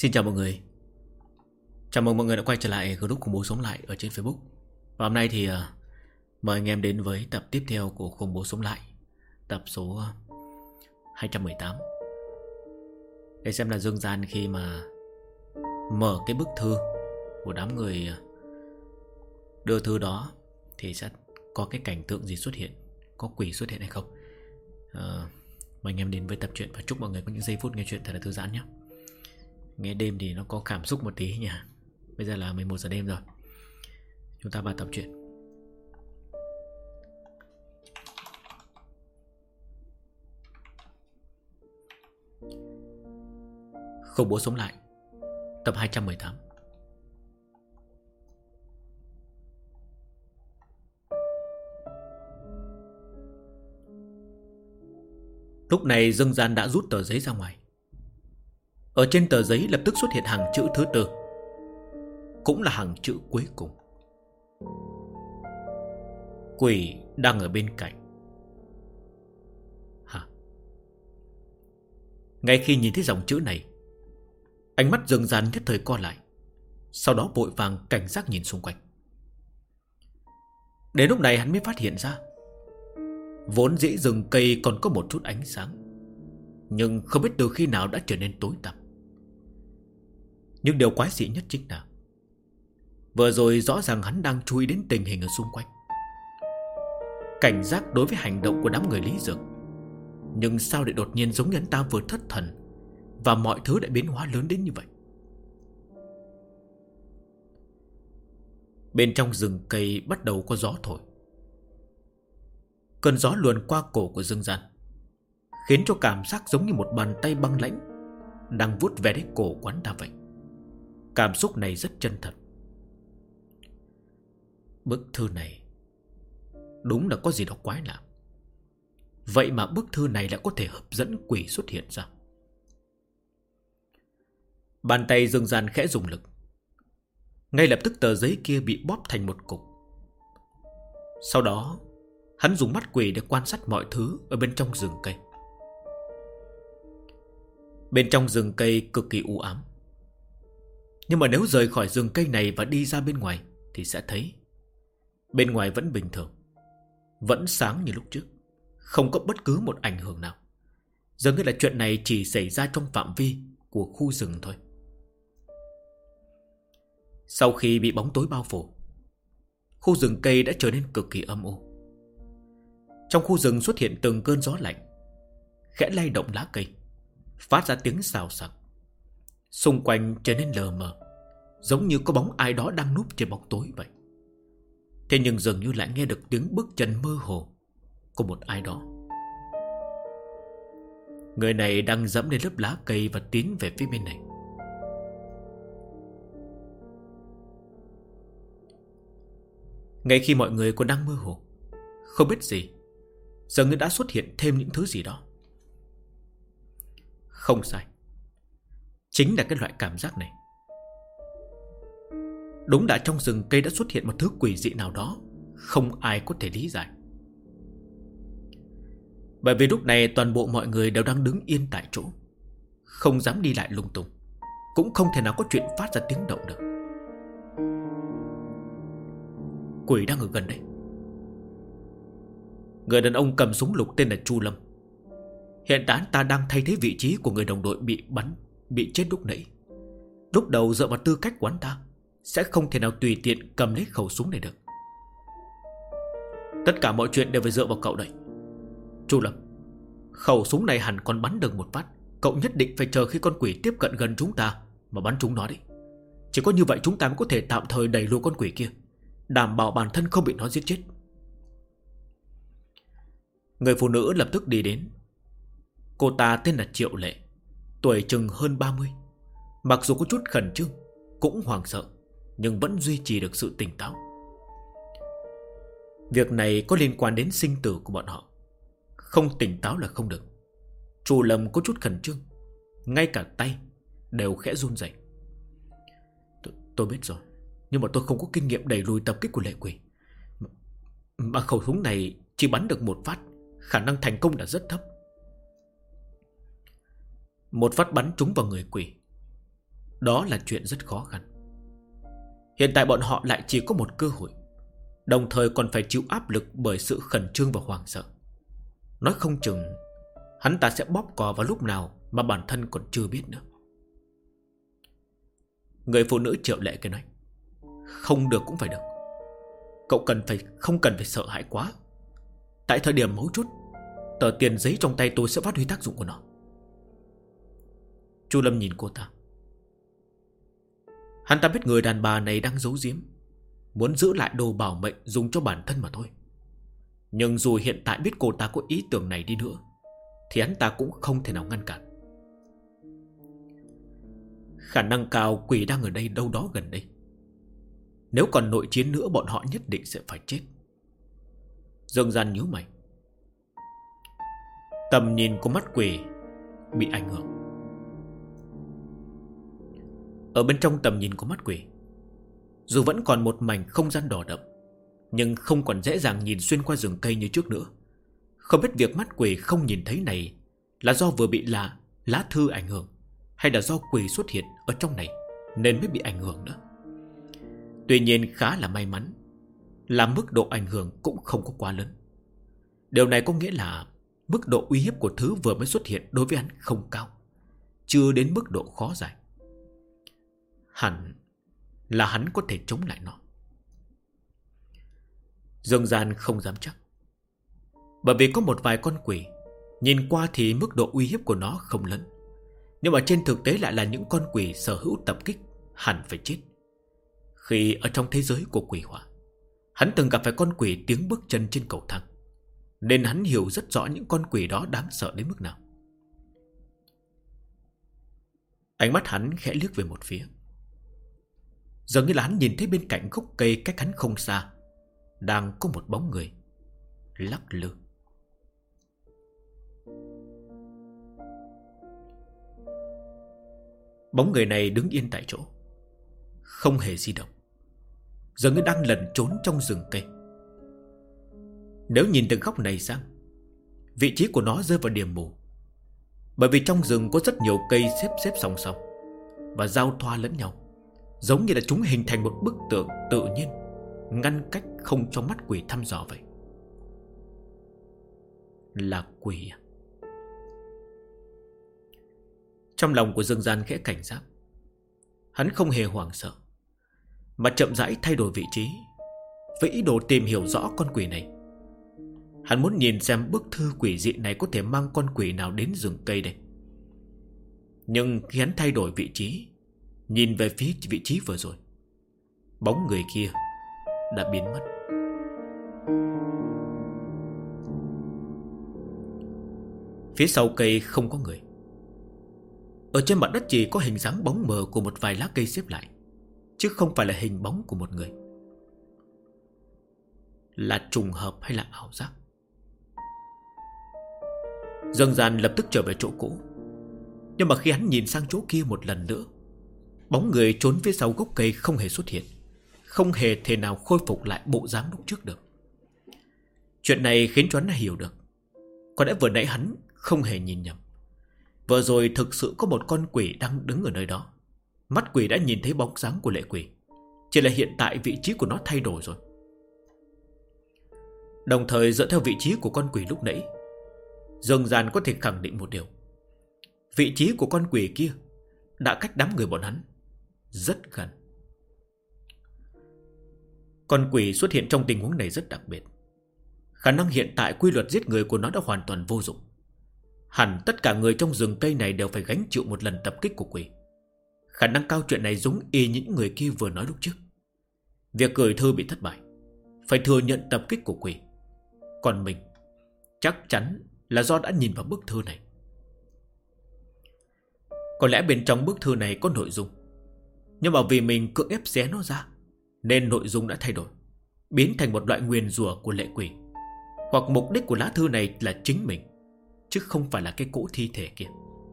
Xin chào mọi người. Chào mừng mọi người đã quay trở lại group Khủng Bố Sống Lại ở trên Facebook. Và hôm nay thì mời anh em đến với tập tiếp theo của Khủng Bố Sống Lại, tập số 218. Để xem là Dương Gian khi mà mở cái bức thư của đám người đưa thư đó thì sẽ có cái cảnh tượng gì xuất hiện, có quỷ xuất hiện hay không. Mời anh em đến với tập truyện và chúc mọi người có những giây phút nghe chuyện thật là thư giãn nhé. Nghe đêm thì nó có cảm xúc một tí nhỉ. Bây giờ là 11 giờ đêm rồi. Chúng ta vào tập truyện. Khủng Bố Sống Lại, tập 218. Lúc này Dương Gian đã rút tờ giấy ra ngoài. Ở trên tờ giấy lập tức xuất hiện hàng chữ thứ tư, cũng là hàng chữ cuối cùng. Quỷ đang ở bên cạnh. Hả? Ngay khi nhìn thấy dòng chữ này, ánh mắt Dương Gian nhất thời co lại, sau đó vội vàng cảnh giác nhìn xung quanh. Đến lúc này hắn mới phát hiện ra, vốn dĩ rừng cây còn có một chút ánh sáng, nhưng không biết từ khi nào đã trở nên tối tăm. Nhưng điều quái dị nhất chính là vừa rồi rõ ràng hắn đang chú ý đến tình hình ở xung quanh, cảnh giác đối với hành động của đám người Lý Dược. Nhưng sao lại đột nhiên giống như hắn ta vừa thất thần, và mọi thứ lại biến hóa lớn đến như vậy. Bên trong rừng cây bắt đầu có gió thổi. Cơn gió luồn qua cổ của Dương Gian, khiến cho cảm giác giống như một bàn tay băng lãnh đang vuốt ve đến cổ quán ta vậy. Cảm xúc này rất chân thật. Bức thư này đúng là có gì đó quái lạ. Vậy mà bức thư này lại có thể hấp dẫn quỷ xuất hiện ra. Bàn tay Dương Gian khẽ dùng lực, ngay lập tức tờ giấy kia bị bóp thành một cục. Sau đó hắn dùng mắt quỷ để quan sát mọi thứ ở bên trong rừng cây. Bên trong rừng cây cực kỳ u ám. Nhưng mà nếu rời khỏi rừng cây này và đi ra bên ngoài thì sẽ thấy bên ngoài vẫn bình thường, vẫn sáng như lúc trước, không có bất cứ một ảnh hưởng nào. Dường như là chuyện này chỉ xảy ra trong phạm vi của khu rừng thôi. Sau khi bị bóng tối bao phủ, khu rừng cây đã trở nên cực kỳ âm u. Trong khu rừng xuất hiện từng cơn gió lạnh, khẽ lay động lá cây, phát ra tiếng xào xạc. Xung quanh trở nên lờ mờ, giống như có bóng ai đó đang núp trên bóng tối vậy. Thế nhưng dường như lại nghe được tiếng bước chân mơ hồ của một ai đó. Người này đang dẫm lên lớp lá cây và tiến về phía bên này. Ngay khi mọi người còn đang mơ hồ, không biết gì, dường như đã xuất hiện thêm những thứ gì đó. Không sai, chính là cái loại cảm giác này. Đúng là trong rừng cây đã xuất hiện một thứ quỷ dị nào đó, không ai có thể lý giải. Bởi vì lúc này toàn bộ mọi người đều đang đứng yên tại chỗ, không dám đi lại lung tung, cũng không thể nào có chuyện phát ra tiếng động được. Quỷ đang ở gần đây. Người đàn ông cầm súng lục tên là Chu Lâm. Hiện tại ta đang thay thế vị trí của người đồng đội bị chết lúc nãy. Lúc đầu dựa vào tư cách của hắn ta, sẽ không thể nào tùy tiện cầm lấy khẩu súng này được. Tất cả mọi chuyện đều phải dựa vào cậu đây. Chu Lâm, khẩu súng này hẳn còn bắn được một phát. Cậu nhất định phải chờ khi con quỷ tiếp cận gần chúng ta mà bắn chúng nó đi. Chỉ có như vậy chúng ta mới có thể tạm thời đẩy lùi con quỷ kia, đảm bảo bản thân không bị nó giết chết. Người phụ nữ lập tức đi đến. Cô ta tên là Triệu Lệ, tuổi chừng hơn 30. Mặc dù có chút khẩn trương, cũng hoảng sợ, nhưng vẫn duy trì được sự tỉnh táo. Việc này có liên quan đến sinh tử của bọn họ, không tỉnh táo là không được. Chu Lâm có chút khẩn trương, ngay cả tay đều khẽ run rẩy. Tôi biết rồi, nhưng mà tôi không có kinh nghiệm đẩy lùi tập kích của lệ quỷ. Mà khẩu súng này chỉ bắn được một phát, khả năng thành công là rất thấp. Một phát bắn trúng vào người quỷ, đó là chuyện rất khó khăn. Hiện tại bọn họ lại chỉ có một cơ hội, đồng thời còn phải chịu áp lực bởi sự khẩn trương và hoảng sợ. Nói không chừng hắn ta sẽ bóp cò vào lúc nào mà bản thân còn chưa biết nữa. Người phụ nữ Triệu Lệ kia nói: không được cũng phải được. Cậu không cần phải sợ hãi quá. Tại thời điểm mấu chốt, tờ tiền giấy trong tay tôi sẽ phát huy tác dụng của nó. Chu Lâm nhìn cô ta. Hắn ta biết người đàn bà này đang giấu giếm, muốn giữ lại đồ bảo mệnh dùng cho bản thân mà thôi. Nhưng dù hiện tại biết cô ta có ý tưởng này đi nữa, thì hắn ta cũng không thể nào ngăn cản. Khả năng cao quỷ đang ở đây đâu đó gần đây. Nếu còn nội chiến nữa, bọn họ nhất định sẽ phải chết. Dương Gian nhíu mày. Tầm nhìn của mắt quỷ bị ảnh hưởng. Ở bên trong tầm nhìn của mắt quỷ, dù vẫn còn một mảnh không gian đỏ đậm, nhưng không còn dễ dàng nhìn xuyên qua rừng cây như trước nữa. Không biết việc mắt quỷ không nhìn thấy này là do vừa bị lá thư ảnh hưởng, hay là do quỷ xuất hiện ở trong này nên mới bị ảnh hưởng nữa. Tuy nhiên khá là may mắn là mức độ ảnh hưởng cũng không có quá lớn. Điều này có nghĩa là mức độ uy hiếp của thứ vừa mới xuất hiện đối với hắn không cao, chưa đến mức độ khó giải. Hẳn là hắn có thể chống lại nó. Dương Gian không dám chắc, bởi vì có một vài con quỷ nhìn qua thì mức độ uy hiếp của nó không lớn, nhưng mà trên thực tế lại là những con quỷ sở hữu tập kích hẳn phải chết. Khi ở trong thế giới của quỷ hỏa, hắn từng gặp phải con quỷ tiếng bước chân trên cầu thang, nên hắn hiểu rất rõ những con quỷ đó đáng sợ đến mức nào. Ánh mắt hắn khẽ liếc về một phía. Dường như là hắn nhìn thấy bên cạnh gốc cây cách hắn không xa đang có một bóng người lắc lư. Bóng người này đứng yên tại chỗ, không hề di động, dường như đang lẩn trốn trong rừng cây. Nếu nhìn từ góc này sang, vị trí của nó rơi vào điểm mù, bởi vì trong rừng có rất nhiều cây xếp song song và giao thoa lẫn nhau, giống như là chúng hình thành một bức tượng tự nhiên ngăn cách không cho mắt quỷ thăm dò vậy. Là quỷ à? Trong lòng của Dương Gian khẽ cảnh giác. Hắn không hề hoảng sợ, mà chậm rãi thay đổi vị trí với ý đồ tìm hiểu rõ con quỷ này. Hắn muốn nhìn xem bức thư quỷ dị này có thể mang con quỷ nào đến rừng cây đây. Nhưng khi hắn thay đổi vị trí, nhìn về phía vị trí vừa rồi, bóng người kia đã biến mất. Phía sau cây không có người. Ở trên mặt đất chỉ có hình dáng bóng mờ của một vài lá cây xếp lại, chứ không phải là hình bóng của một người. Là trùng hợp hay là ảo giác? Dương Gian lập tức trở về chỗ cũ. Nhưng mà khi hắn nhìn sang chỗ kia một lần nữa, bóng người trốn phía sau gốc cây không hề xuất hiện, không hề thể nào khôi phục lại bộ dáng lúc trước được. Chuyện này khiến cho hắn hiểu được, có lẽ vừa nãy hắn không hề nhìn nhầm. Vừa rồi thực sự có một con quỷ đang đứng ở nơi đó. Mắt quỷ đã nhìn thấy bóng dáng của lệ quỷ, chỉ là hiện tại vị trí của nó thay đổi rồi. Đồng thời dựa theo vị trí của con quỷ lúc nãy, Dương Gian có thể khẳng định một điều: vị trí của con quỷ kia đã cách đám người bọn hắn rất gần. Con quỷ xuất hiện trong tình huống này rất đặc biệt. Khả năng hiện tại quy luật giết người của nó đã hoàn toàn vô dụng. Hẳn tất cả người trong rừng cây này đều phải gánh chịu một lần tập kích của quỷ. Khả năng cao chuyện này giống y những người kia vừa nói lúc trước. Việc gửi thư bị thất bại, phải thừa nhận tập kích của quỷ. Còn mình chắc chắn là do đã nhìn vào bức thư này. Có lẽ bên trong bức thư này có nội dung, nhưng mà vì mình cưỡng ép xé nó ra, nên nội dung đã thay đổi, biến thành một loại nguyền rủa của lệ quỷ. Hoặc mục đích của lá thư này là chính mình, chứ không phải là cái cỗ thi thể kia.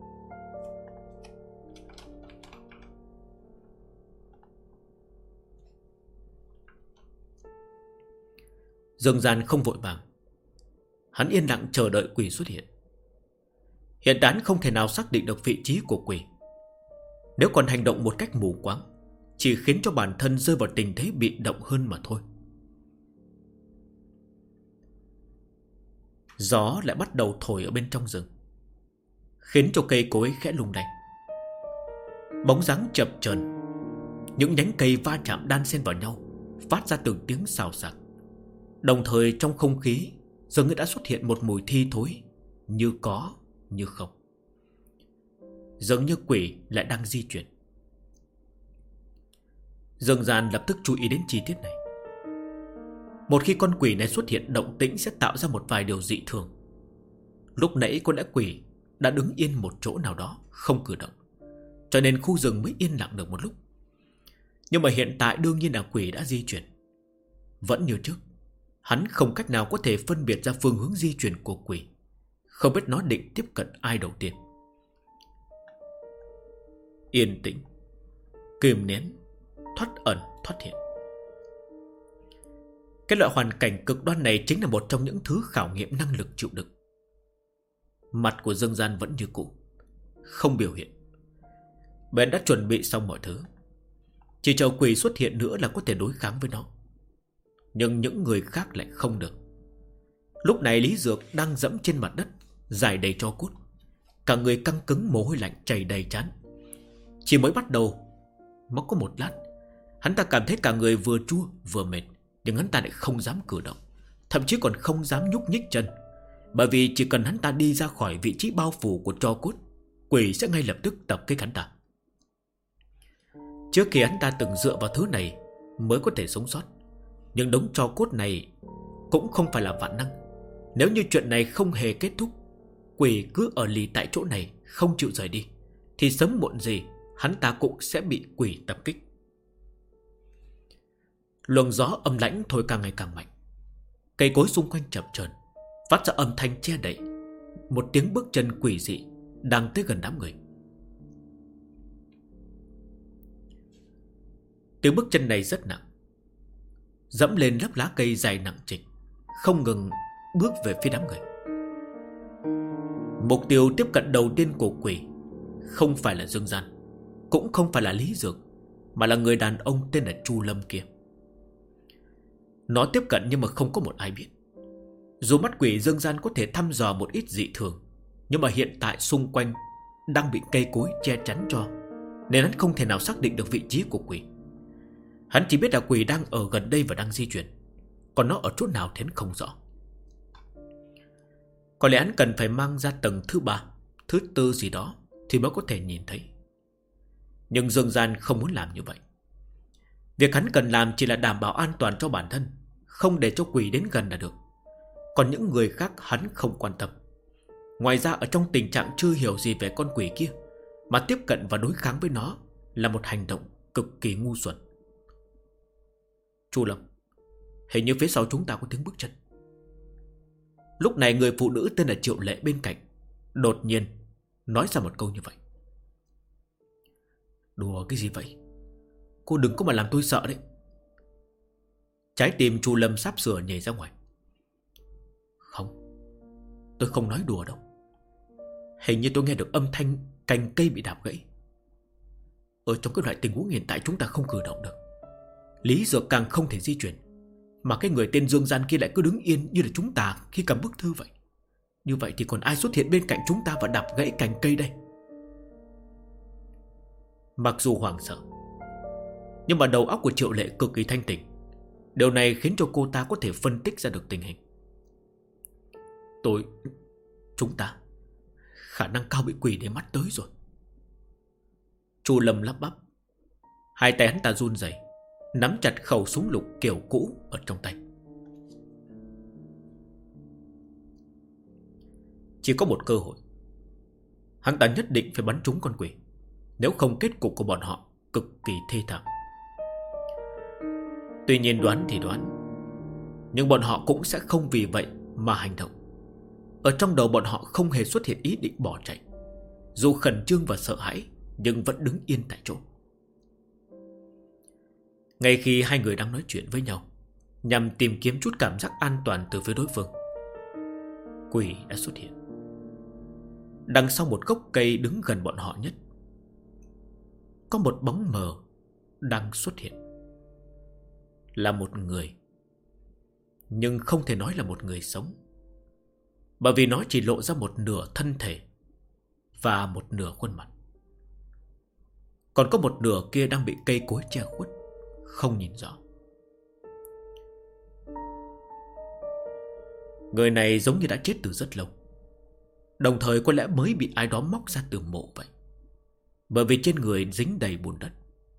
Dương Gian không vội vàng. Hắn yên lặng chờ đợi quỷ xuất hiện. Hiện tại hắn không thể nào xác định được vị trí của quỷ. Nếu còn hành động một cách mù quáng, chỉ khiến cho bản thân rơi vào tình thế bị động hơn mà thôi. Gió lại bắt đầu thổi ở bên trong rừng, khiến cho cây cối khẽ lung lay. Bóng dáng chập chờn, những nhánh cây va chạm đan xen vào nhau, phát ra từng tiếng xào xạc. Đồng thời trong không khí dường như đã xuất hiện một mùi thi thối, như có như không. Dường như quỷ lại đang di chuyển. Dương Gian lập tức chú ý đến chi tiết này. Một khi con quỷ này xuất hiện, động tĩnh sẽ tạo ra một vài điều dị thường. Lúc nãy con đã quỷ đã đứng yên một chỗ nào đó, không cử động, cho nên khu rừng mới yên lặng được một lúc. Nhưng mà hiện tại đương nhiên là quỷ đã di chuyển. Vẫn như trước, hắn không cách nào có thể phân biệt ra phương hướng di chuyển của quỷ, không biết nó định tiếp cận ai đầu tiên. Yên tĩnh, kìm nén, thoát ẩn thoát hiện. Cái loại hoàn cảnh cực đoan này chính là một trong những thứ khảo nghiệm năng lực chịu đựng. Mặt của Dương Gian vẫn như cũ, không biểu hiện. Bèn đã chuẩn bị xong mọi thứ, chỉ chờ quỷ xuất hiện nữa là có thể đối kháng với nó. Nhưng những người khác lại không được. Lúc này Lý Dược đang dẫm trên mặt đất, dài đầy tro cốt, cả người căng cứng, mồ hôi lạnh chảy đầy trán. Chỉ mới bắt đầu mới có một lát, hắn ta cảm thấy cả người vừa chua vừa mệt, nhưng hắn ta lại không dám cử động, thậm chí còn không dám nhúc nhích chân. Bởi vì chỉ cần hắn ta đi ra khỏi vị trí bao phủ của tro cốt, quỷ sẽ ngay lập tức tập kích hắn ta. Trước khi hắn ta từng dựa vào thứ này mới có thể sống sót, nhưng đống tro cốt này cũng không phải là vạn năng. Nếu như chuyện này không hề kết thúc, quỷ cứ ở lì tại chỗ này không chịu rời đi, thì sớm muộn gì hắn ta cũng sẽ bị quỷ tập kích. Luồng gió âm lãnh thổi càng ngày càng mạnh. Cây cối xung quanh chập chờn, phát ra âm thanh che đậy một tiếng bước chân quỷ dị đang tới gần đám người. Tiếng bước chân này rất nặng, dẫm lên lớp lá cây dài nặng trịch, không ngừng bước về phía đám người. Mục tiêu tiếp cận đầu tiên của quỷ không phải là Dương Gian, cũng không phải là Lý Dược, mà là người đàn ông tên là Chu Lâm kia. Nó tiếp cận nhưng mà không có một ai biết. Dù mắt quỷ Dương Gian có thể thăm dò một ít dị thường, nhưng mà hiện tại xung quanh đang bị cây cối che chắn cho, nên hắn không thể nào xác định được vị trí của quỷ. Hắn chỉ biết là quỷ đang ở gần đây và đang di chuyển, còn nó ở chỗ nào thì hắn không rõ. Có lẽ hắn cần phải mang ra tầng thứ 3, thứ 4 gì đó thì mới có thể nhìn thấy. Nhưng Dương Gian không muốn làm như vậy. Việc hắn cần làm chỉ là đảm bảo an toàn cho bản thân, không để cho quỷ đến gần là được. Còn những người khác hắn không quan tâm. Ngoài ra ở trong tình trạng chưa hiểu gì về con quỷ kia mà tiếp cận và đối kháng với nó là một hành động cực kỳ ngu xuẩn. Chu Lâm, hình như phía sau chúng ta có tiếng bước chân. Lúc này người phụ nữ tên là Triệu Lệ bên cạnh đột nhiên nói ra một câu như vậy. Đùa cái gì vậy? Cô đừng có mà làm tôi sợ đấy. Trái tim Chu Lâm sắp sửa nhảy ra ngoài. Không, tôi không nói đùa đâu. Hình như tôi nghe được âm thanh cành cây bị đạp gãy. Ở trong cái loại tình huống hiện tại chúng ta không cử động được, Lý Dược càng không thể di chuyển, mà cái người tên Dương Gian kia lại cứ đứng yên như là chúng ta khi cầm bức thư vậy. Như vậy thì còn ai xuất hiện bên cạnh chúng ta và đạp gãy cành cây đây? Mặc dù hoảng sợ, nhưng mà đầu óc của Triệu Lệ cực kỳ thanh tỉnh. Điều này khiến cho cô ta có thể phân tích ra được tình hình. Chúng ta khả năng cao bị quỷ để mắt tới rồi. Chu Lâm lắp bắp. Hai tay hắn ta run rẩy, nắm chặt khẩu súng lục kiểu cũ ở trong tay. Chỉ có một cơ hội, hắn ta nhất định phải bắn trúng con quỷ, nếu không kết cục của bọn họ cực kỳ thê thảm. Tuy nhiên đoán thì đoán, nhưng bọn họ cũng sẽ không vì vậy mà hành động. Ở trong đầu bọn họ không hề xuất hiện ý định bỏ chạy. Dù khẩn trương và sợ hãi, nhưng vẫn đứng yên tại chỗ. Ngay khi hai người đang nói chuyện với nhau, nhằm tìm kiếm chút cảm giác an toàn từ phía đối phương, quỷ đã xuất hiện. Đằng sau một gốc cây đứng gần bọn họ nhất. có một bóng mờ đang xuất hiện. Là một người, nhưng không thể nói là một người sống, bởi vì nó chỉ lộ ra một nửa thân thể và một nửa khuôn mặt. Còn có một nửa kia đang bị cây cối che khuất, không nhìn rõ. Người này giống như đã chết từ rất lâu, đồng thời có lẽ mới bị ai đó móc ra từ mộ vậy, bởi vì trên người dính đầy bùn đất.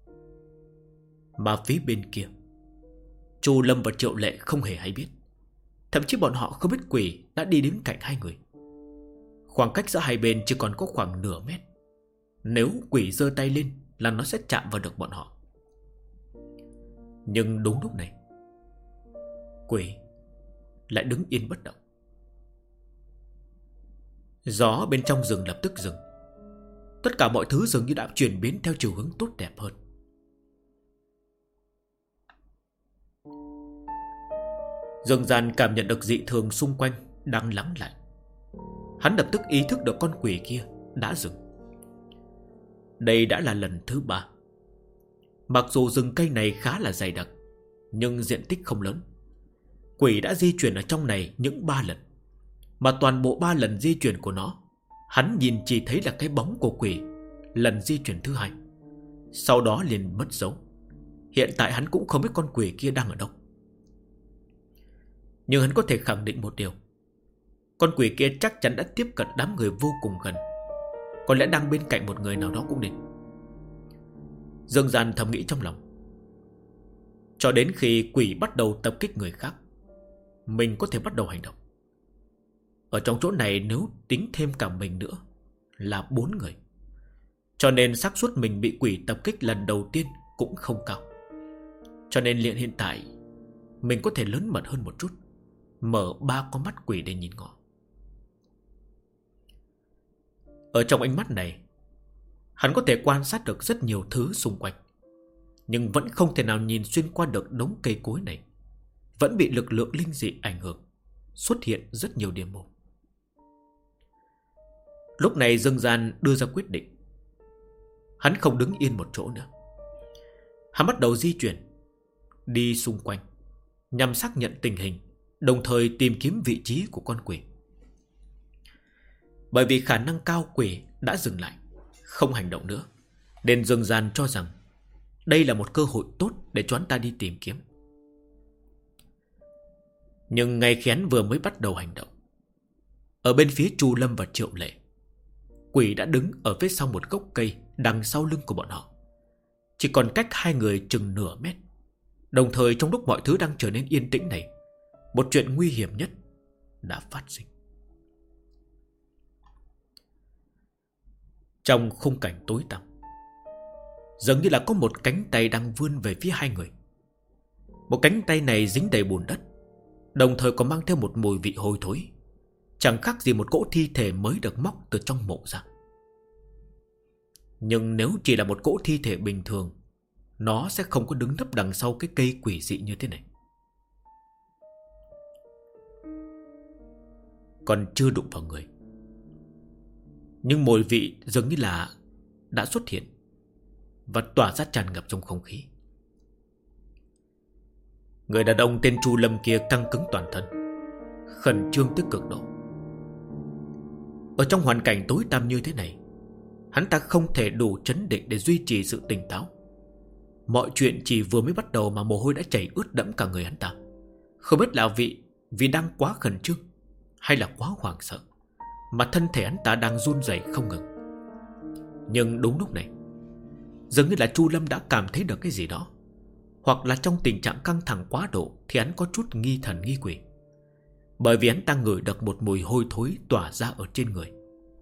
Mà phía bên kia, Chu Lâm và Triệu Lệ không hề hay biết. Thậm chí bọn họ không biết quỷ đã đi đến cạnh hai người. Khoảng cách giữa hai bên chỉ còn có khoảng nửa mét. Nếu quỷ giơ tay lên là nó sẽ chạm vào được bọn họ. Nhưng đúng lúc này, quỷ lại đứng yên bất động. Gió bên trong rừng lập tức dừng. Tất cả mọi thứ dường như đã chuyển biến theo chiều hướng tốt đẹp hơn. Dương Gian cảm nhận được dị thường xung quanh đang lắng lại. Hắn lập tức ý thức được con quỷ kia đã dừng. Đây đã là lần thứ 3. Mặc dù rừng cây này khá là dày đặc, nhưng diện tích không lớn. Quỷ đã di chuyển ở trong này những 3 lần. Mà toàn bộ 3 lần di chuyển của nó, hắn nhìn chỉ thấy là cái bóng của quỷ lần di chuyển thứ 2. Sau đó liền mất dấu. Hiện tại hắn cũng không biết con quỷ kia đang ở đâu. Nhưng hắn có thể khẳng định một điều: con quỷ kia chắc chắn đã tiếp cận đám người vô cùng gần. Có lẽ đang bên cạnh một người nào đó cũng nên. Dương Gian thầm nghĩ trong lòng. Cho đến khi quỷ bắt đầu tập kích người khác, mình có thể bắt đầu hành động. Ở trong chỗ này nếu tính thêm cả mình nữa là 4 người. Cho nên xác suất mình bị quỷ tập kích lần đầu tiên cũng không cao. Cho nên hiện tại mình có thể lớn mật hơn một chút, mở 3 con mắt quỷ để nhìn ngó. Ở trong ánh mắt này, hắn có thể quan sát được rất nhiều thứ xung quanh, nhưng vẫn không thể nào nhìn xuyên qua được đống cây cối này. Vẫn bị lực lượng linh dị ảnh hưởng, xuất hiện rất nhiều điểm mù. Lúc này Dương Gian đưa ra quyết định. Hắn không đứng yên một chỗ nữa. Hắn bắt đầu di chuyển, đi xung quanh, nhằm xác nhận tình hình, đồng thời tìm kiếm vị trí của con quỷ. Bởi vì khả năng cao quỷ đã dừng lại, không hành động nữa, nên Dương Gian cho rằng đây là một cơ hội tốt để cho hắn ta đi tìm kiếm. Nhưng ngay khi hắn vừa mới bắt đầu hành động, ở bên phía Chu Lâm và Triệu Lệ, quỷ đã đứng ở phía sau một gốc cây đằng sau lưng của bọn họ, chỉ còn cách hai người chừng nửa mét. Đồng thời trong lúc mọi thứ đang trở nên yên tĩnh này, một chuyện nguy hiểm nhất đã phát sinh. Trong khung cảnh tối tăm, dường như là có một cánh tay đang vươn về phía hai người. Một cánh tay này dính đầy bùn đất, đồng thời còn mang theo một mùi vị hôi thối, chẳng khác gì một cỗ thi thể mới được móc từ trong mộ ra. Nhưng nếu chỉ là một cỗ thi thể bình thường, nó sẽ không có đứng nấp đằng sau cái cây quỷ dị như thế này. Còn chưa đụng vào người, nhưng mùi vị dường như là đã xuất hiện và tỏa ra tràn ngập trong không khí. Người đàn ông tên Chu Lâm kia căng cứng toàn thân, khẩn trương tới cực độ. Ở trong hoàn cảnh tối tăm như thế này, hắn ta không thể đủ trấn định để duy trì sự tỉnh táo. Mọi chuyện chỉ vừa mới bắt đầu mà mồ hôi đã chảy ướt đẫm cả người hắn ta. Không biết là vì đang quá khẩn trương hay là quá hoảng sợ mà thân thể hắn ta đang run rẩy không ngừng. Nhưng đúng lúc này, dường như là Chu Lâm đã cảm thấy được cái gì đó, hoặc là trong tình trạng căng thẳng quá độ thì hắn có chút nghi thần nghi quỷ, bởi vì hắn ta ngửi được một mùi hôi thối tỏa ra ở trên người.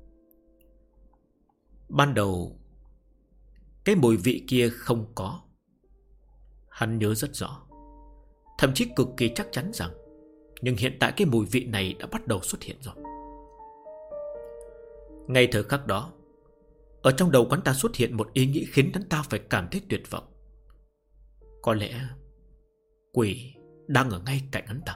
Ban đầu cái mùi vị kia không có. Hắn nhớ rất rõ, thậm chí cực kỳ chắc chắn rằng, nhưng hiện tại cái mùi vị này đã bắt đầu xuất hiện rồi. Ngay thời khắc đó, ở trong đầu hắn ta xuất hiện một ý nghĩ khiến hắn ta phải cảm thấy tuyệt vọng. Có lẽ quỷ đang ở ngay cạnh hắn ta.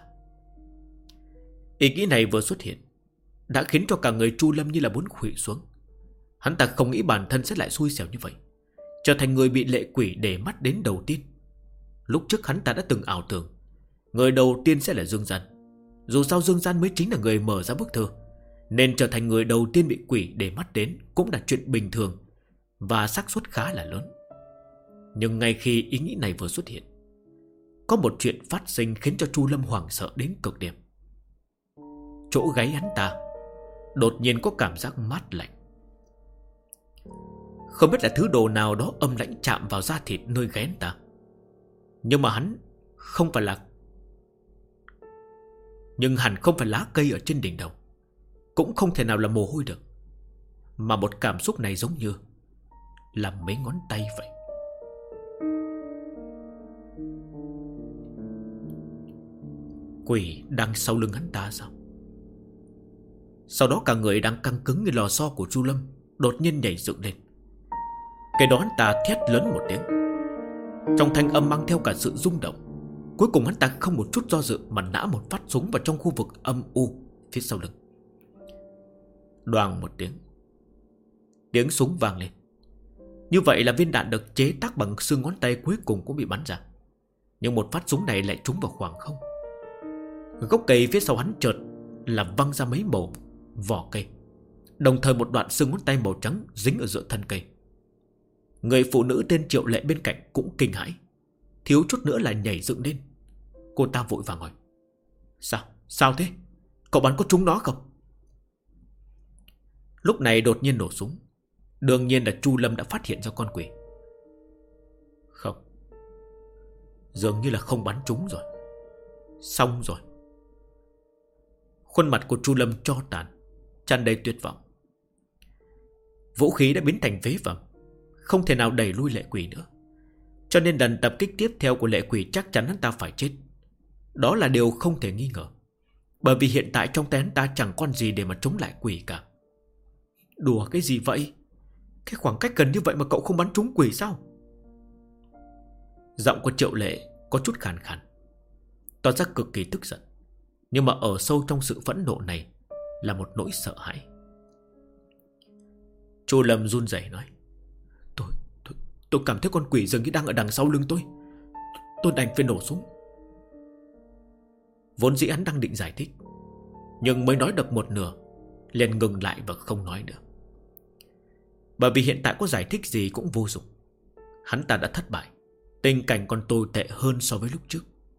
Ý nghĩ này vừa xuất hiện đã khiến cho cả người Chu Lâm như là muốn khuỵu xuống. Hắn ta không nghĩ bản thân sẽ lại xui xẻo như vậy, trở thành người bị lệ quỷ để mắt đến đầu tiên. Lúc trước hắn ta đã từng ảo tưởng người đầu tiên sẽ là Dương Gian. Dù sao Dương Gian mới chính là người mở ra bức thư, nên trở thành người đầu tiên bị quỷ để mắt đến cũng là chuyện bình thường và xác suất khá là lớn. Nhưng ngay khi ý nghĩ này vừa xuất hiện, có một chuyện phát sinh khiến cho Chu Lâm hoảng sợ đến cực điểm. Chỗ gáy hắn ta đột nhiên có cảm giác mát lạnh. Không biết là thứ đồ nào đó âm lãnh chạm vào da thịt nơi gáy hắn ta. Nhưng hẳn không phải lá cây ở trên đỉnh đầu, cũng không thể nào là mồ hôi được, mà một cảm xúc này giống như là mấy ngón tay vậy. Quỷ đang sau lưng hắn ta sao? Sau đó cả người đang căng cứng như lò xo của Chu Lâm đột nhiên nhảy dựng lên. Cái đó hắn ta thét lớn một tiếng. Trong thanh âm mang theo cả sự rung động. Cuối cùng hắn ta không một chút do dự mà nã một phát súng vào trong khu vực âm u phía sau lưng. Đoàng một tiếng, tiếng súng vang lên. Như vậy là viên đạn được chế tác bằng xương ngón tay cuối cùng cũng bị bắn ra. Nhưng một phát súng này lại trúng vào khoảng không. Gốc cây phía sau hắn chợt là văng ra mấy mẩu vỏ cây, đồng thời một đoạn xương ngón tay màu trắng dính ở giữa thân cây. Người phụ nữ tên Triệu Lệ bên cạnh cũng kinh hãi, thiếu chút nữa là nhảy dựng lên. Cô ta vội vàng hỏi: Sao thế? Cậu bắn có trúng nó không? Lúc này đột nhiên nổ súng. Đương nhiên là Chu Lâm đã phát hiện ra con quỷ. Không, dường như là không bắn trúng rồi. Xong rồi. Khuôn mặt của Chu Lâm cho tàn, tràn đầy tuyệt vọng. Vũ khí đã biến thành phế phẩm, không thể nào đẩy lui lệ quỷ nữa. Cho nên lần tập kích tiếp theo của lệ quỷ chắc chắn hắn ta phải chết. Đó là điều không thể nghi ngờ. Bởi vì hiện tại trong tay hắn ta chẳng còn gì để mà chống lại quỷ cả. Đùa cái gì vậy? Cái khoảng cách gần như vậy mà cậu không bắn trúng quỷ sao? Giọng của Triệu Lệ có chút khàn khàn, tỏ ra cực kỳ tức giận. Nhưng mà ở sâu trong sự phẫn nộ này là một nỗi sợ hãi. Chu Lâm run rẩy nói: Tôi cảm thấy con quỷ dường như đang ở đằng sau lưng tôi. Tôi đành phải nổ súng. Vốn dĩ hắn đang định giải thích, nhưng mới nói được một nửa liền ngừng lại và không nói nữa. Bởi vì hiện tại có giải thích gì cũng vô dụng. Hắn ta đã thất bại. Tình cảnh còn tồi tệ hơn so với lúc trước.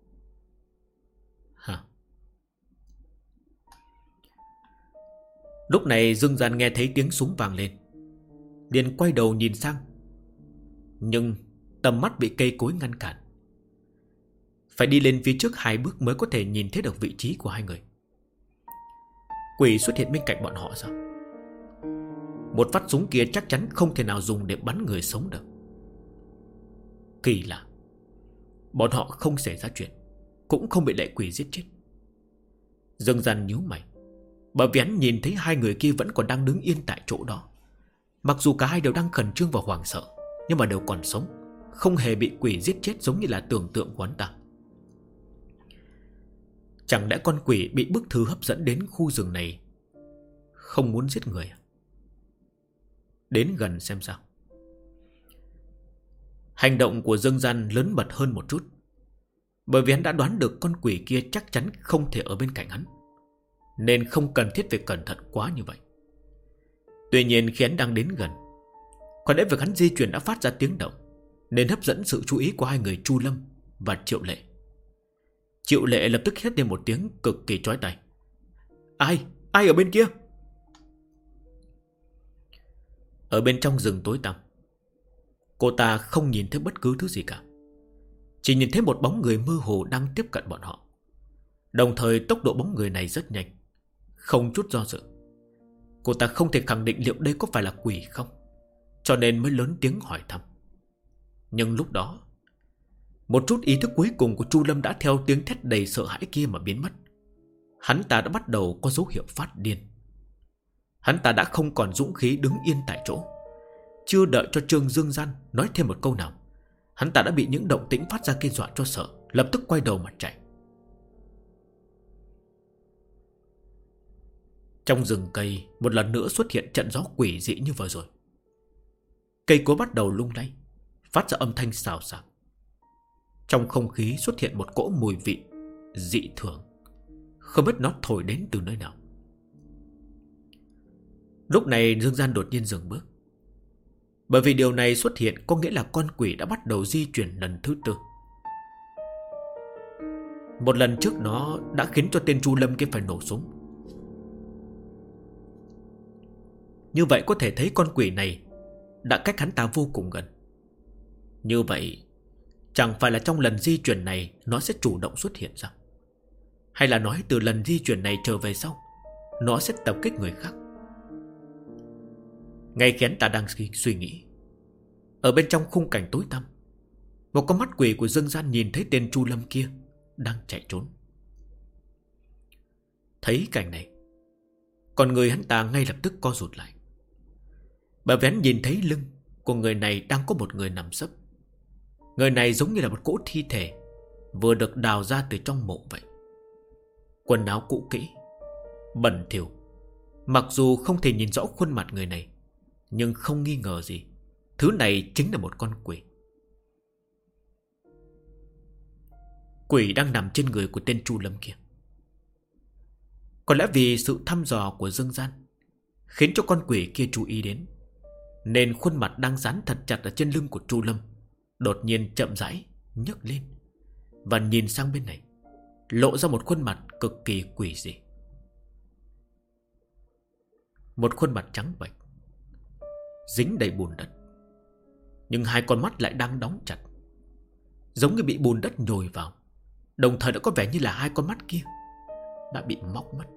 Lúc này Dương Gian nghe thấy tiếng súng vang lên, liền quay đầu nhìn sang. Nhưng tầm mắt bị cây cối ngăn cản. Phải đi lên phía trước 2 bước mới có thể nhìn thấy được vị trí của hai người. Quỷ xuất hiện bên cạnh bọn họ sao? Một phát súng kia chắc chắn không thể nào dùng để bắn người sống được. Kỳ lạ, bọn họ không xảy ra chuyện, cũng không bị lệ quỷ giết chết. Dương Gian nhíu mày, bởi vì hắn nhìn thấy hai người kia vẫn còn đang đứng yên tại chỗ đó. Mặc dù cả hai đều đang khẩn trương và hoảng sợ, nhưng mà đều còn sống, không hề bị quỷ giết chết giống như là tưởng tượng của hắn ta. Chẳng lẽ con quỷ bị bức thư hấp dẫn đến khu rừng này không muốn giết người à? Đến gần xem sao. Hành động của Dương Gian lớn mật hơn một chút, bởi vì hắn đã đoán được con quỷ kia chắc chắn không thể ở bên cạnh hắn, nên không cần thiết phải cẩn thận quá như vậy. Tuy nhiên khi hắn đang đến gần, có lẽ việc hắn di chuyển đã phát ra tiếng động, nên hấp dẫn sự chú ý của hai người Chu Lâm và Triệu Lệ. Triệu Lệ lập tức hét lên một tiếng cực kỳ chói tai: Ai ở bên kia? Ở bên trong rừng tối tăm, cô ta không nhìn thấy bất cứ thứ gì cả, chỉ nhìn thấy một bóng người mơ hồ đang tiếp cận bọn họ. Đồng thời tốc độ bóng người này rất nhanh, không chút do dự. Cô ta không thể khẳng định liệu đây có phải là quỷ không, cho nên mới lớn tiếng hỏi thăm. Nhưng lúc đó, một chút ý thức cuối cùng của Chu Lâm đã theo tiếng thét đầy sợ hãi kia mà biến mất. Hắn ta đã bắt đầu có dấu hiệu phát điên. Hắn ta đã không còn dũng khí đứng yên tại chỗ. Chưa đợi cho Trương Dương Gian nói thêm một câu nào, hắn ta đã bị những động tĩnh phát ra kia dọa cho sợ, lập tức quay đầu mà chạy. Trong rừng cây một lần nữa xuất hiện trận gió quỷ dị như vừa rồi. Cây cối bắt đầu lung lay, phát ra âm thanh xào xạc. Trong không khí xuất hiện một cỗ mùi vị dị thường, không biết nó thổi đến từ nơi nào. Lúc này Dương Gian đột nhiên dừng bước, bởi vì điều này xuất hiện có nghĩa là con quỷ đã bắt đầu di chuyển lần thứ tư. Một lần trước nó đã khiến cho tên Chu Lâm kia phải nổ súng. Như vậy có thể thấy con quỷ này đã cách hắn ta vô cùng gần. Như vậy chẳng phải là trong lần di chuyển này nó sẽ chủ động xuất hiện sao? Hay là nói từ lần di chuyển này trở về sau nó sẽ tập kích người khác? Ngay khi hắn ta đang suy nghĩ, ở bên trong khung cảnh tối tăm, một con mắt quỷ của Dương Gian nhìn thấy tên Chu Lâm kia đang chạy trốn. Thấy cảnh này, con người hắn ta ngay lập tức co rụt lại, bởi vì hắn nhìn thấy lưng của người này đang có một người nằm sấp. Người này giống như là một cỗ thi thể vừa được đào ra từ trong mộ vậy. Quần áo cũ kỹ, bẩn thỉu. Mặc dù không thể nhìn rõ khuôn mặt người này, nhưng không nghi ngờ gì, thứ này chính là một con quỷ. Quỷ đang nằm trên người của tên Chu Lâm kia. Có lẽ vì sự thăm dò của Dương Gian khiến cho con quỷ kia chú ý đến, nên khuôn mặt đang dán thật chặt ở trên lưng của Chu Lâm đột nhiên chậm rãi nhấc lên và nhìn sang bên này, lộ ra một khuôn mặt cực kỳ quỷ dị. Một khuôn mặt trắng bệch, dính đầy bùn đất, nhưng hai con mắt lại đang đóng chặt, giống như bị bùn đất nhồi vào. Đồng thời đã có vẻ như là hai con mắt kia đã bị móc mất.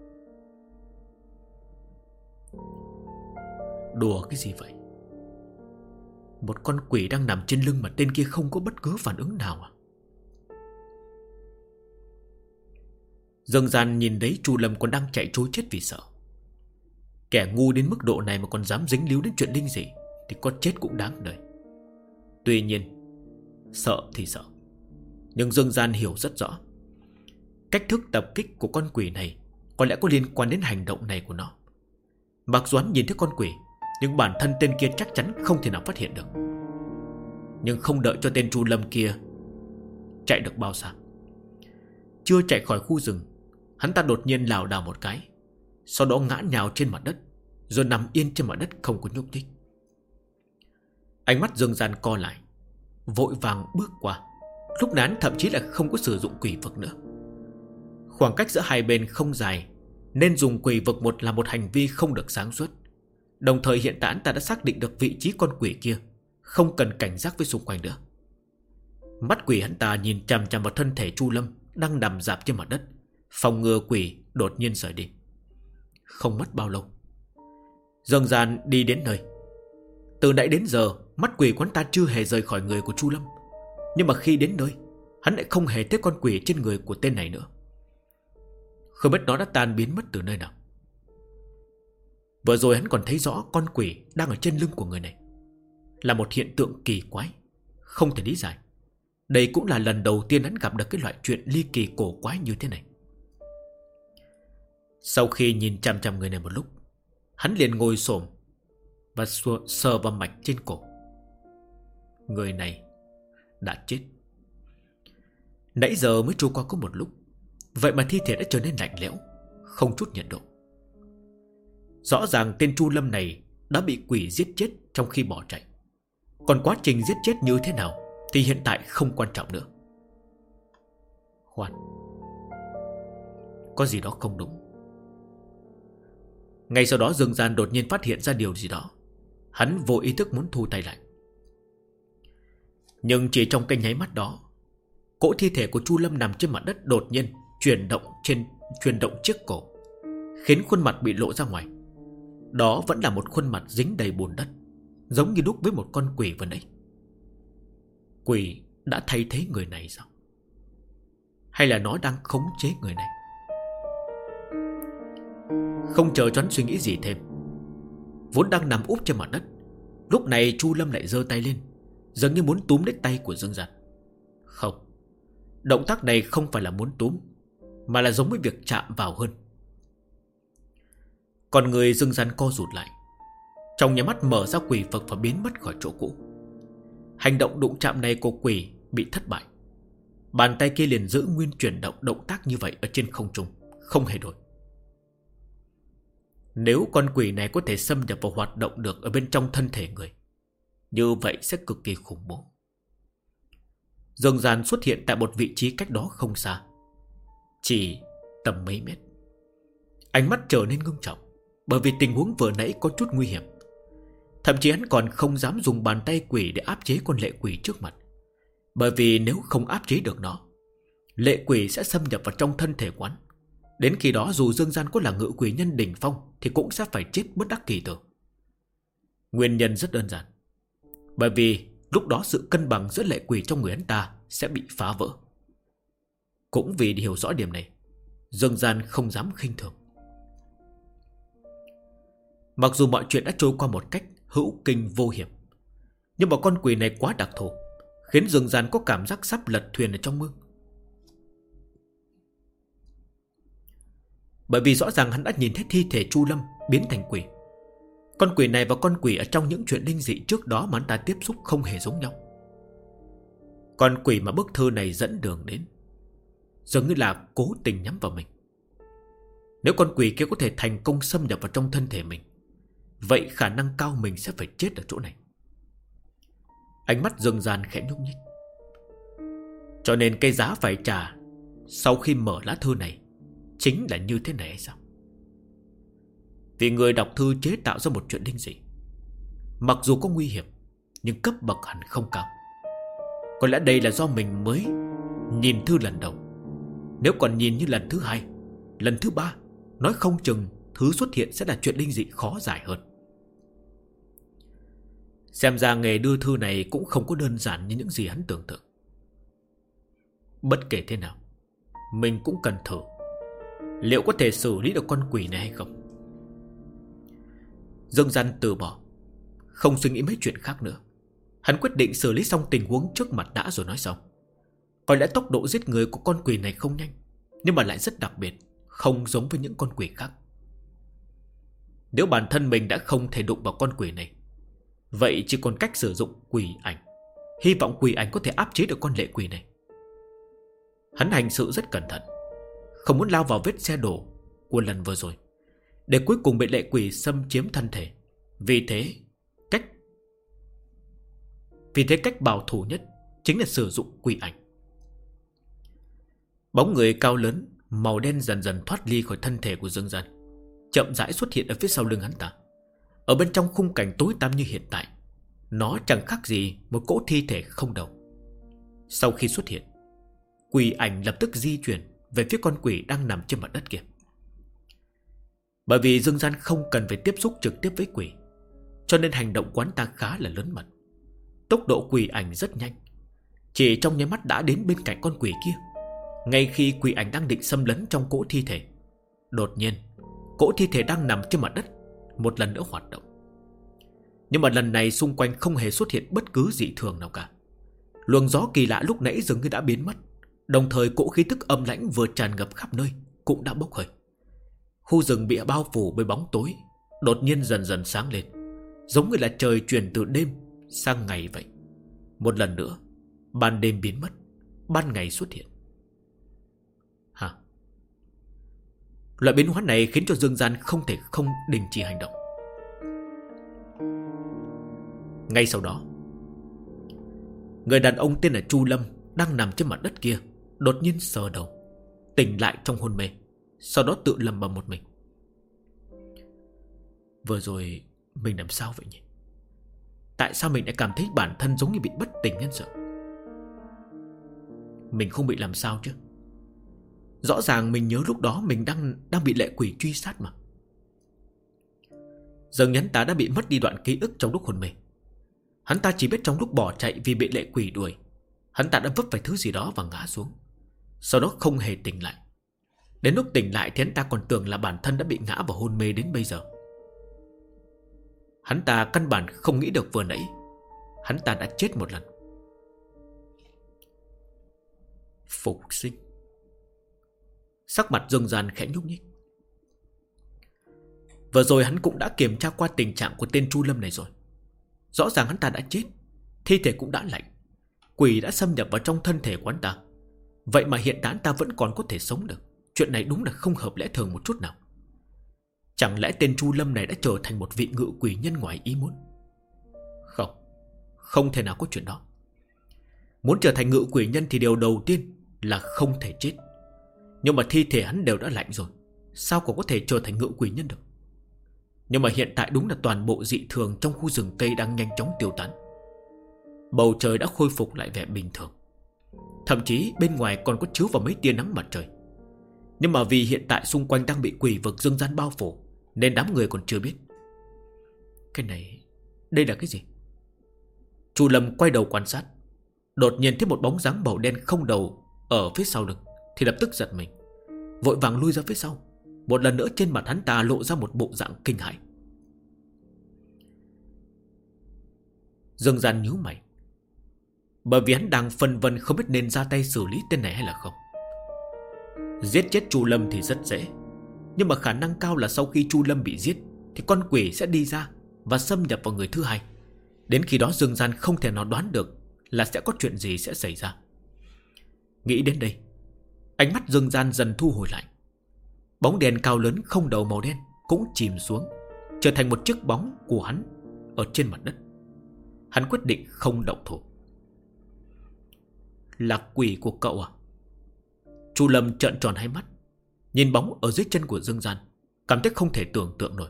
Đùa cái gì vậy? Một con quỷ đang nằm trên lưng mà tên kia không có bất cứ phản ứng nào à? Dương Gian nhìn thấy Chu Lâm còn đang chạy trối chết vì sợ. Kẻ ngu đến mức độ này mà còn dám dính líu đến chuyện linh dị thì có chết cũng đáng đời. Tuy nhiên, sợ thì sợ, nhưng Dương Gian hiểu rất rõ cách thức tập kích của con quỷ này có lẽ có liên quan đến hành động này của nó. Mặc dù hắn nhìn thấy con quỷ, nhưng bản thân tên kia chắc chắn không thể nào phát hiện được. Nhưng không đợi cho tên Chu Lâm kia chạy được bao xa, chưa chạy khỏi khu rừng, hắn ta đột nhiên lảo đảo một cái, sau đó ngã nhào trên mặt đất, rồi nằm yên trên mặt đất không có nhúc nhích. Ánh mắt Dương Gian co lại, vội vàng bước qua. Lúc này hắn thậm chí là không có sử dụng quỷ vực nữa. Khoảng cách giữa hai bên không dài, nên dùng quỷ vực là một hành vi không được sáng suốt. Đồng thời hiện tại hắn ta đã xác định được vị trí con quỷ kia, không cần cảnh giác với xung quanh nữa. Mắt quỷ hắn ta nhìn chằm chằm vào thân thể Chu Lâm đang nằm rạp trên mặt đất, phòng ngừa quỷ đột nhiên rời đi. Không mất bao lâu, Dương Gian đi đến nơi. Từ nãy đến giờ, mắt quỷ của hắn ta chưa hề rời khỏi người của Chu Lâm, nhưng mà khi đến nơi, hắn lại không hề thấy con quỷ trên người của tên này nữa. Không biết nó đã tan biến mất từ nơi nào. Vừa rồi hắn còn thấy rõ con quỷ đang ở trên lưng của người này, là một hiện tượng kỳ quái, không thể lý giải. Đây cũng là lần đầu tiên hắn gặp được cái loại chuyện ly kỳ cổ quái như thế này. Sau khi nhìn chằm chằm người này một lúc, hắn liền ngồi xổm và sờ vào mạch trên cổ. Người này đã chết. Nãy giờ mới trôi qua có một lúc, vậy mà thi thể đã trở nên lạnh lẽo, không chút nhiệt độ. Rõ ràng tên Chu Lâm này đã bị quỷ giết chết trong khi bỏ chạy. Còn quá trình giết chết như thế nào thì hiện tại không quan trọng nữa. Khoan, có gì đó không đúng. Ngay sau đó Dương Gian đột nhiên phát hiện ra điều gì đó. Hắn vô ý thức muốn thu tay lại. Nhưng chỉ trong cái nháy mắt đó, cỗ thi thể của Chu Lâm nằm trên mặt đất đột nhiên chuyển động chiếc cổ, khiến khuôn mặt bị lộ ra ngoài. Đó vẫn là một khuôn mặt dính đầy bùn đất, giống như đúc với một con quỷ vừa nãy. Quỷ đã thay thế người này sao? Hay là nó đang khống chế người này? Không chờ cho hắn suy nghĩ gì thêm, vốn đang nằm úp trên mặt đất, lúc này Chu Lâm lại giơ tay lên, dường như muốn túm lấy tay của Dương Gian. Không, động tác này không phải là muốn túm, mà là giống với việc chạm vào hơn. Còn người Dương Gian co rụt lại, trong nháy mắt mở ra quỷ vực và biến mất khỏi chỗ cũ. Hành động đụng chạm này của quỷ bị thất bại. Bàn tay kia liền giữ nguyên chuyển động tác như vậy ở trên không trung, không hề đổi. Nếu con quỷ này có thể xâm nhập và hoạt động được ở bên trong thân thể người, như vậy sẽ cực kỳ khủng bố. Dương Gian xuất hiện tại một vị trí cách đó không xa, chỉ tầm mấy mét. Ánh mắt trở nên ngưng trọng, bởi vì tình huống vừa nãy có chút nguy hiểm. Thậm chí hắn còn không dám dùng bàn tay quỷ để áp chế con lệ quỷ trước mặt, bởi vì nếu không áp chế được nó, lệ quỷ sẽ xâm nhập vào trong thân thể quán. Đến khi đó dù Dương Gian có là ngự quỷ nhân đỉnh phong thì cũng sẽ phải chết bất đắc kỳ tử. Nguyên nhân rất đơn giản, bởi vì lúc đó sự cân bằng giữa lệ quỷ trong người hắn ta sẽ bị phá vỡ. Cũng vì hiểu rõ điểm này, Dương Gian không dám khinh thường. Mặc dù mọi chuyện đã trôi qua một cách hữu kinh vô hiểm, nhưng mà con quỷ này quá đặc thù, khiến Dương Gian có cảm giác sắp lật thuyền ở trong mương. Bởi vì rõ ràng hắn đã nhìn thấy thi thể Chu Lâm biến thành quỷ. Con quỷ này và con quỷ ở trong những chuyện linh dị trước đó mà hắn ta tiếp xúc không hề giống nhau. Con quỷ mà bức thư này dẫn đường đến dường như là cố tình nhắm vào mình. Nếu con quỷ kia có thể thành công xâm nhập vào trong thân thể mình, vậy khả năng cao mình sẽ phải chết ở chỗ này. Ánh mắt Dương Gian khẽ nhúc nhích. Cho nên cái giá phải trả sau khi mở lá thư này chính là như thế này hay sao? Vì người đọc thư chế tạo ra một chuyện linh dị, mặc dù có nguy hiểm nhưng cấp bậc hẳn không cao. Có lẽ đây là do mình mới nhìn thư lần đầu. Nếu còn nhìn như lần thứ hai, lần thứ ba, nói không chừng thứ xuất hiện sẽ là chuyện linh dị khó giải hơn. Xem ra nghề đưa thư này cũng không có đơn giản như những gì hắn tưởng tượng. Bất kể thế nào, mình cũng cần thử liệu có thể xử lý được con quỷ này hay không. Dương Gian từ bỏ, không suy nghĩ mấy chuyện khác nữa. Hắn quyết định xử lý xong tình huống trước mặt đã rồi nói sau. Có lẽ tốc độ giết người của con quỷ này không nhanh, nhưng mà lại rất đặc biệt, không giống với những con quỷ khác. Nếu bản thân mình đã không thể đụng vào con quỷ này, vậy chỉ còn cách sử dụng quỷ ảnh. Hy vọng quỷ ảnh có thể áp chế được con lệ quỷ này. Hắn hành sự rất cẩn thận, không muốn lao vào vết xe đổ của lần vừa rồi, để cuối cùng bị lệ quỷ xâm chiếm thân thể. Vì thế cách bảo thủ nhất chính là sử dụng quỷ ảnh. Bóng người cao lớn màu đen dần dần thoát ly khỏi thân thể của Dương Gian, chậm rãi xuất hiện ở phía sau lưng hắn ta. Ở bên trong khung cảnh tối tăm như hiện tại, nó chẳng khác gì một cỗ thi thể không đầu. Sau khi xuất hiện, quỷ ảnh lập tức di chuyển về phía con quỷ đang nằm trên mặt đất kia. Bởi vì Dương Gian không cần phải tiếp xúc trực tiếp với quỷ, cho nên hành động quán ta khá là lớn mật. Tốc độ quỷ ảnh rất nhanh, chỉ trong nháy mắt đã đến bên cạnh con quỷ kia. Ngay khi quỷ ảnh đang định xâm lấn trong cỗ thi thể, đột nhiên cỗ thi thể đang nằm trên mặt đất một lần nữa hoạt động. Nhưng mà lần này xung quanh không hề xuất hiện bất cứ dị thường nào cả. Luồng gió kỳ lạ lúc nãy dường như đã biến mất, đồng thời cỗ khí tức âm lãnh vừa tràn ngập khắp nơi cũng đã bốc hơi. Khu rừng bị bao phủ bởi bóng tối đột nhiên dần dần sáng lên, giống như là trời chuyển từ đêm sang ngày vậy. Một lần nữa, ban đêm biến mất, ban ngày xuất hiện. Loại biến hóa này khiến cho Dương Gian không thể không đình chỉ hành động. Ngay sau đó, người đàn ông tên là Chu Lâm đang nằm trên mặt đất kia đột nhiên sờ đầu, tỉnh lại trong hôn mê, sau đó tự lẩm bẩm một mình. Vừa rồi mình làm sao vậy nhỉ? Tại sao mình lại cảm thấy bản thân giống như bị bất tỉnh nhân sự? Mình không bị làm sao chứ? Rõ ràng mình nhớ lúc đó mình đang bị lệ quỷ truy sát mà. Dương Nhấn Tá đã bị mất đi đoạn ký ức trong lúc hôn mê. Hắn ta chỉ biết trong lúc bỏ chạy vì bị lệ quỷ đuổi, hắn ta đã vấp phải thứ gì đó và ngã xuống, sau đó không hề tỉnh lại. Đến lúc tỉnh lại thì hắn ta còn tưởng là bản thân đã bị ngã vào hôn mê đến bây giờ. Hắn ta căn bản không nghĩ được vừa nãy hắn ta đã chết một lần. Phục sinh. Sắc mặt Dương Gian khẽ nhúc nhích. Vừa rồi hắn cũng đã kiểm tra qua tình trạng của tên Chu Lâm này rồi. Rõ ràng hắn ta đã chết, Thi thể cũng đã lạnh. Quỷ đã xâm nhập vào trong thân thể của hắn ta. Vậy mà hiện tại ta vẫn còn có thể sống được. Chuyện này đúng là không hợp lẽ thường một chút nào. Chẳng lẽ tên Chu Lâm này đã trở thành một vị ngự quỷ nhân ngoài ý muốn? Không, không thể nào có chuyện đó. Muốn trở thành ngự quỷ nhân thì điều đầu tiên là không thể chết. Nhưng mà thi thể hắn đều đã lạnh rồi, sao còn có thể trở thành ngự quỷ nhân được? Nhưng mà hiện tại đúng là toàn bộ dị thường trong khu rừng cây đang nhanh chóng tiêu tán. Bầu trời đã khôi phục lại vẻ bình thường. Thậm chí bên ngoài còn có chiếu vào mấy tia nắng mặt trời. Nhưng mà vì hiện tại xung quanh đang bị quỷ vực dương gian bao phủ, nên đám người còn chưa biết. Cái này, đây là cái gì? Chu Lâm quay đầu quan sát. Đột nhiên thấy một bóng dáng màu đen không đầu ở phía sau lưng, thì lập tức giật mình, vội vàng lui ra phía sau. Một lần nữa trên mặt hắn ta lộ ra một bộ dạng kinh hãi. Dương Gian nhíu mày, bởi vì hắn đang phân vân không biết nên ra tay xử lý tên này hay là không. Giết chết Chu Lâm thì rất dễ, nhưng mà khả năng cao là sau khi Chu Lâm bị giết thì con quỷ sẽ đi ra và xâm nhập vào người thứ hai. Đến khi đó Dương Gian không thể nào đoán được là sẽ có chuyện gì sẽ xảy ra. Nghĩ đến đây, ánh mắt Dương Gian dần thu hồi lại. Bóng đèn cao lớn không đầu màu đen cũng chìm xuống, trở thành một chiếc bóng của hắn ở trên mặt đất. Hắn quyết định không động thủ. Là quỷ của cậu à? Chu Lâm trợn tròn hai mắt, nhìn bóng ở dưới chân của Dương Gian, cảm thấy không thể tưởng tượng nổi.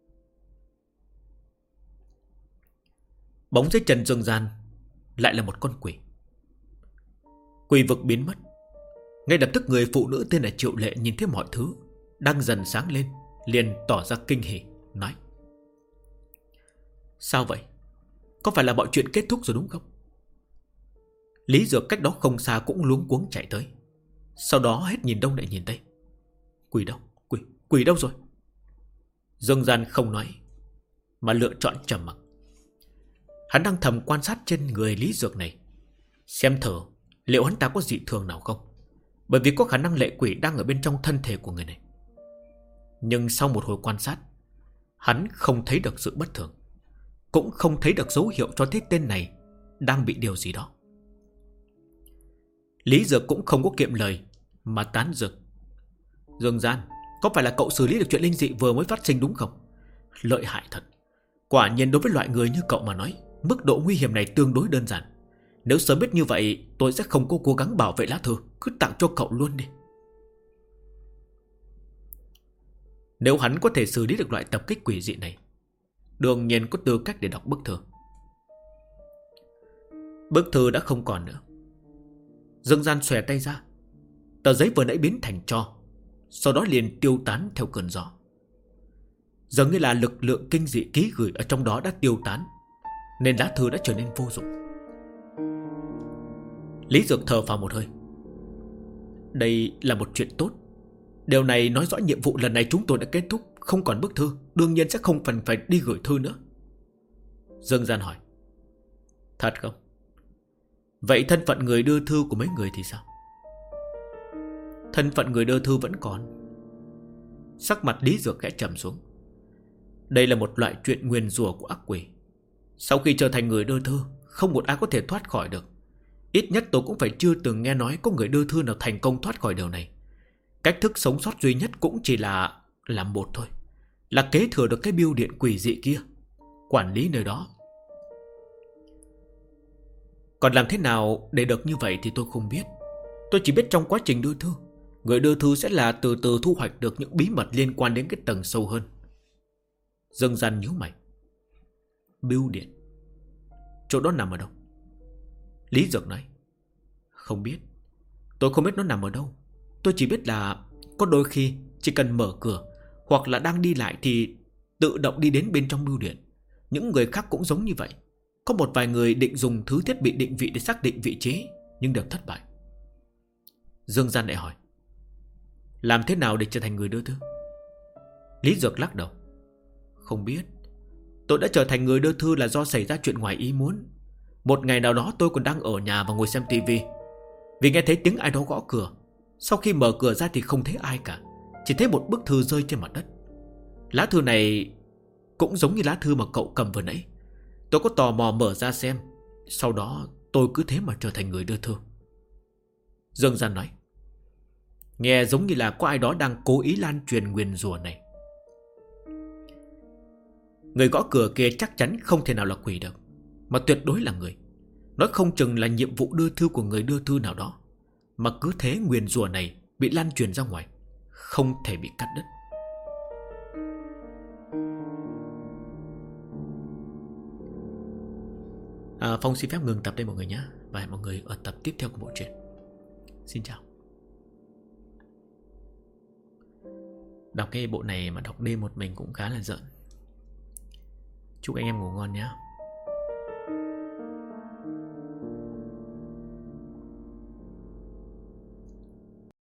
Bóng dưới chân Dương Gian lại là một con quỷ. Quỷ vực biến mất. Ngay lập tức người phụ nữ tên là Triệu Lệ nhìn thấy mọi thứ đang dần sáng lên, liền tỏ ra kinh hỉ, nói: Sao vậy? Có phải là mọi chuyện kết thúc rồi đúng không? Lý Dược cách đó không xa cũng luống cuống chạy tới. Sau đó hết nhìn đông lại nhìn tây. Quỷ đâu? Quỷ đâu rồi? Dương Gian không nói, mà lựa chọn trầm mặc. Hắn đang thầm quan sát trên người Lý Dược này, xem thử liệu hắn ta có dị thường nào không. Bởi vì có khả năng lệ quỷ đang ở bên trong thân thể của người này. Nhưng sau một hồi quan sát, hắn không thấy được sự bất thường, cũng không thấy được dấu hiệu cho thấy tên này đang bị điều gì đó. Lý Dược cũng không có kiệm lời, mà tán dược: Dương Gian, có phải là cậu xử lý được chuyện linh dị vừa mới phát sinh đúng không? Lợi hại thật. Quả nhiên đối với loại người như cậu mà nói, mức độ nguy hiểm này tương đối đơn giản. Nếu sớm biết như vậy, tôi sẽ không cố gắng bảo vệ lá thư, cứ tặng cho cậu luôn đi. Nếu hắn có thể xử lý được loại tập kích quỷ dị này, đương nhiên có tư cách để đọc bức thư. Bức thư đã không còn nữa. Dương Gian xòe tay ra, tờ giấy vừa nãy biến thành tro, sau đó liền tiêu tán theo cơn gió. Dường như là lực lượng kinh dị ký gửi ở trong đó đã tiêu tán, nên lá thư đã trở nên vô dụng. Lý Dược thở phào một hơi. Đây là một chuyện tốt. Điều này nói rõ nhiệm vụ lần này chúng tôi đã kết thúc, không còn bức thư, đương nhiên sẽ không cần phải đi gửi thư nữa. Dương Gian hỏi: Thật không? Vậy thân phận người đưa thư của mấy người thì sao? Thân phận người đưa thư vẫn còn. Sắc mặt Lý Dược khẽ trầm xuống. Đây là một loại chuyện nguyền rủa của ác quỷ. Sau khi trở thành người đưa thư, không một ai có thể thoát khỏi được. Ít nhất tôi cũng phải chưa từng nghe nói có người đưa thư nào thành công thoát khỏi điều này. Cách thức sống sót duy nhất cũng chỉ là làm một thôi, là kế thừa được cái bưu điện quỷ dị kia, quản lý nơi đó. Còn làm thế nào để được như vậy thì tôi không biết. Tôi chỉ biết trong quá trình đưa thư, người đưa thư sẽ là từ từ thu hoạch được những bí mật liên quan đến cái tầng sâu hơn. Dương Gian nhíu mày. Bưu điện, chỗ đó nằm ở đâu? Lý Dược nói: Không biết. Tôi không biết nó nằm ở đâu. Tôi chỉ biết là có đôi khi chỉ cần mở cửa hoặc là đang đi lại thì tự động đi đến bên trong bưu điện. Những người khác cũng giống như vậy. Có một vài người định dùng thứ thiết bị định vị để xác định vị trí, nhưng đều thất bại. Dương Gian lại hỏi: Làm thế nào để trở thành người đưa thư? Lý Dược lắc đầu: Không biết. Tôi đã trở thành người đưa thư là do xảy ra chuyện ngoài ý muốn. Một ngày nào đó tôi còn đang ở nhà và ngồi xem tivi, vì nghe thấy tiếng ai đó gõ cửa. Sau khi mở cửa ra thì không thấy ai cả, chỉ thấy một bức thư rơi trên mặt đất. Lá thư này cũng giống như lá thư mà cậu cầm vừa nãy. Tôi có tò mò mở ra xem, sau đó tôi cứ thế mà trở thành người đưa thư. Dương Gian nói. Nghe giống như là có ai đó đang cố ý lan truyền nguyền rủa này. Người gõ cửa kia chắc chắn không thể nào là quỷ được, mà tuyệt đối là người. Nói không chừng là nhiệm vụ đưa thư của người đưa thư nào đó, mà cứ thế nguyền rủa này bị lan truyền ra ngoài, không thể bị cắt đứt. Phong xin phép ngừng tập đây mọi người nhé, và hẹn mọi người ở tập tiếp theo của bộ truyện. Xin chào. Đọc cái bộ này mà đọc đêm một mình cũng khá là giận. Chúc anh em ngủ ngon nhé.